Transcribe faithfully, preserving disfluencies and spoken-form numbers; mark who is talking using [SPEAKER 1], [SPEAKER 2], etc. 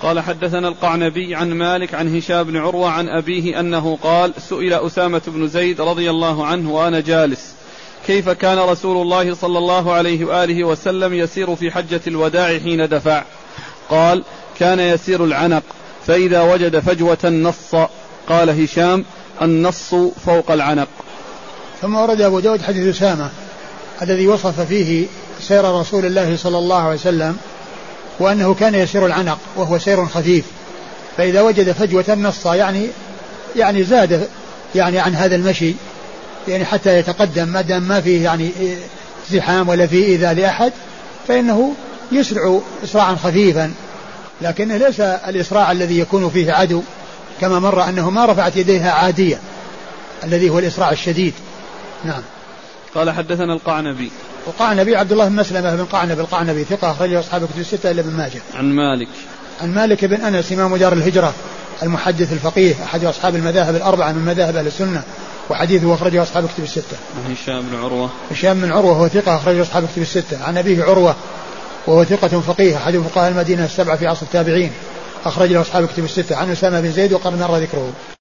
[SPEAKER 1] قال حدثنا القعنبي عن مالك عن هشام بن عروة عن أبيه أنه قال سئل أسامة بن زيد رضي الله عنه وأنا جالس كيف كان رسول الله صلى الله عليه وآله وسلم يسير في حجة الوداع حين دفع؟ قال كان يسير العنق فإذا وجد فجوة نص. قال هشام النص فوق العنق.
[SPEAKER 2] ثم ورد أبو داود حديث أسامة الذي وصف فيه سير رسول الله صلى الله عليه وسلم وأنه كان يسير العنق وهو سير خفيف فإذا وجد فجوة نص يعني يعني زاد يعني عن هذا المشي يعني حتى يتقدم ما دام ما فيه يعني زحام ولا فيه إيذاء لأحد فإنه يسرع إسراعا خفيفا لكنه ليس الإسراع الذي يكون فيه عدو كما مر أنه ما رفعت يديها عادية الذي هو الإسراع الشديد. نعم.
[SPEAKER 1] قال حدثنا القعنبي.
[SPEAKER 2] القعنبي عبد الله بن مسلمة بن قعنب القعنبي ثقة أخرجه أصحاب الكتب الستة إلا ابن ماجه.
[SPEAKER 1] عن مالك.
[SPEAKER 2] عن مالك بن أنس إمام دار الهجرة المحدث الفقيه أحد أصحاب المذاهب الأربعة من مذاهب أهل السنة وحديثه أخرجه أصحاب الكتب الستة.
[SPEAKER 1] عن هشام بن عروة.
[SPEAKER 2] هشام بن عروة هو ثقة أخرجه أصحاب الكتب الستة. عن أبيه عروة وهو ثقة فقيه أحد فقهاء المدينة السبعة في عصر التابعين أخرج له أصحاب الكتب الستة. عن أسامة بن زيد وقد مر ذكره.